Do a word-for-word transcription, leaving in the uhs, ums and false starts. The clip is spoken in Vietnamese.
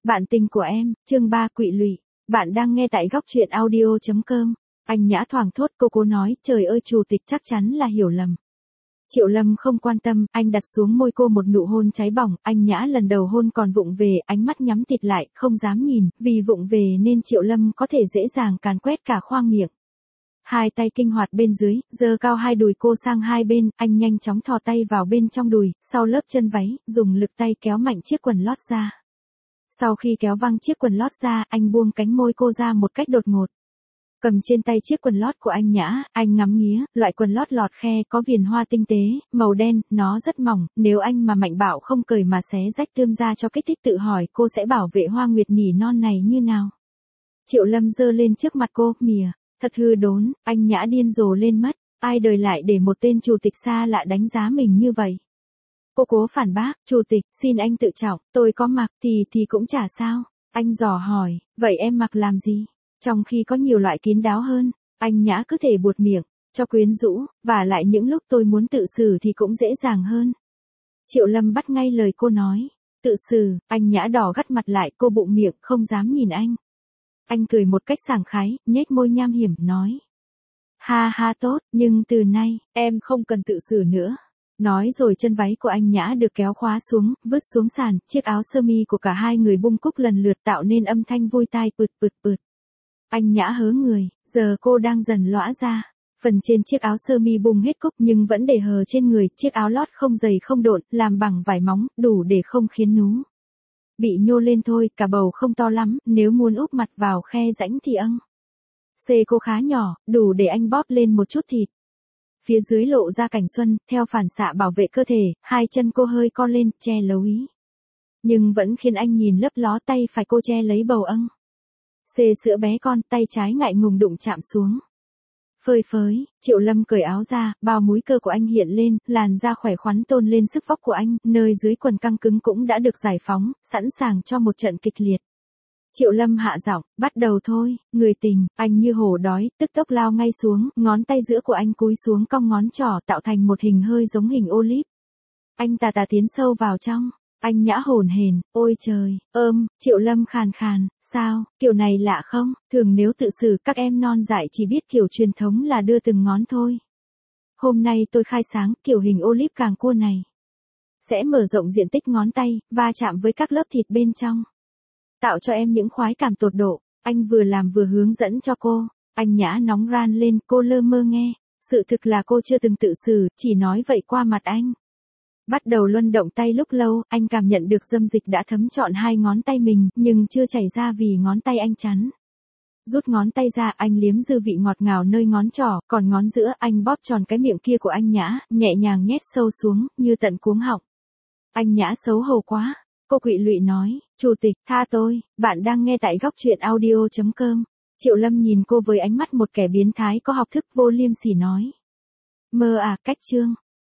Bạn tình của em, chương ba Quỵ lụy. Bạn đang nghe tại góc truyện audio chấm com. Anh Nhã thoảng thốt, cô cố nói, trời ơi chủ tịch chắc chắn là hiểu lầm. Triệu Lâm không quan tâm, anh đặt xuống môi cô một nụ hôn cháy bỏng, anh Nhã lần đầu hôn còn vụng về, ánh mắt nhắm tịt lại, không dám nhìn, vì vụng về nên Triệu Lâm có thể dễ dàng càn quét cả khoang miệng. Hai tay kinh hoạt bên dưới, giơ cao hai đùi cô sang hai bên, anh nhanh chóng thò tay vào bên trong đùi, sau lớp chân váy, dùng lực tay kéo mạnh chiếc quần lót ra. Sau khi kéo văng chiếc quần lót ra, anh buông cánh môi cô ra một cách đột ngột. Cầm trên tay chiếc quần lót của anh Nhã, anh ngắm nghía, loại quần lót lọt khe có viền hoa tinh tế, màu đen, nó rất mỏng, nếu anh mà mạnh bạo không cởi mà xé rách tươm ra cho kích thích tự hỏi cô sẽ bảo vệ Hoa Nguyệt nỉ non này như nào. Triệu Lâm giơ lên trước mặt cô, mỉa, thật hư đốn, anh Nhã điên rồ lên mất, ai đời lại để một tên chủ tịch xa lạ đánh giá mình như vậy. Cô cố phản bác, chủ tịch, xin anh tự trọng, tôi có mặc thì thì cũng chả sao. Anh dò hỏi, vậy em mặc làm gì? Trong khi có nhiều loại kín đáo hơn, anh Nhã cứ thể buột miệng, cho quyến rũ, và lại những lúc tôi muốn tự xử thì cũng dễ dàng hơn. Triệu Lâm bắt ngay lời cô nói, tự xử, anh Nhã đỏ gắt mặt lại, cô bụng miệng, không dám nhìn anh. Anh cười một cách sảng khái, nhếch môi nham hiểm, nói. Ha ha tốt, nhưng từ nay, em không cần tự xử nữa. Nói rồi chân váy của anh Nhã được kéo khóa xuống, vứt xuống sàn, chiếc áo sơ mi của cả hai người bung cúc lần lượt tạo nên âm thanh vui tai pượt pượt pượt. Anh Nhã hớ người, giờ cô đang dần lõa ra. Phần trên chiếc áo sơ mi bung hết cúc nhưng vẫn để hờ trên người, chiếc áo lót không dày không độn, làm bằng vải móng, đủ để không khiến nú bị nhô lên thôi, cả bầu không to lắm, nếu muốn úp mặt vào khe rãnh thì âng. Xê cô khá nhỏ, đủ để anh bóp lên một chút thịt. Phía dưới lộ ra cảnh xuân, theo phản xạ bảo vệ cơ thể, hai chân cô hơi co lên, che lấu ý. Nhưng vẫn khiến anh nhìn lấp ló, tay phải cô che lấy bầu âng. Xê sữa bé con, tay trái ngại ngùng đụng chạm xuống. Phơi phới, Triệu Lâm cởi áo ra, bao múi cơ của anh hiện lên, làn da khỏe khoắn tôn lên sức vóc của anh, nơi dưới quần căng cứng cũng đã được giải phóng, sẵn sàng cho một trận kịch liệt. Triệu Lâm hạ giọng, bắt đầu thôi, người tình, anh như hổ đói, tức tốc lao ngay xuống, ngón tay giữa của anh cúi xuống cong ngón trỏ tạo thành một hình hơi giống hình olip. Anh tà tà tiến sâu vào trong, anh Nhã hổn hển, ôi trời, ơm, Triệu Lâm khàn khàn, sao, kiểu này lạ không, thường nếu tự xử các em non dại chỉ biết kiểu truyền thống là đưa từng ngón thôi. Hôm nay tôi khai sáng kiểu hình olip càng cua này. Sẽ mở rộng diện tích ngón tay, va chạm với các lớp thịt bên trong. Tạo cho em những khoái cảm tột độ, anh vừa làm vừa hướng dẫn cho cô, anh Nhã nóng ran lên, cô lơ mơ nghe, sự thực là cô chưa từng tự xử, chỉ nói vậy qua mặt anh. Bắt đầu luân động tay lúc lâu, anh cảm nhận được dâm dịch đã thấm trọn hai ngón tay mình, nhưng chưa chảy ra vì ngón tay anh chắn. Rút ngón tay ra, anh liếm dư vị ngọt ngào nơi ngón trỏ, còn ngón giữa, anh bóp tròn cái miệng kia của anh Nhã, nhẹ nhàng nhét sâu xuống, như tận cuống họng. Anh Nhã xấu hổ quá. Cô quỵ lụy nói, chủ tịch, tha tôi, bạn đang nghe tại góc truyện audio chấm com. Triệu Lâm nhìn cô với ánh mắt một kẻ biến thái có học thức, vô liêm sỉ nói. Mơ à, cách chương.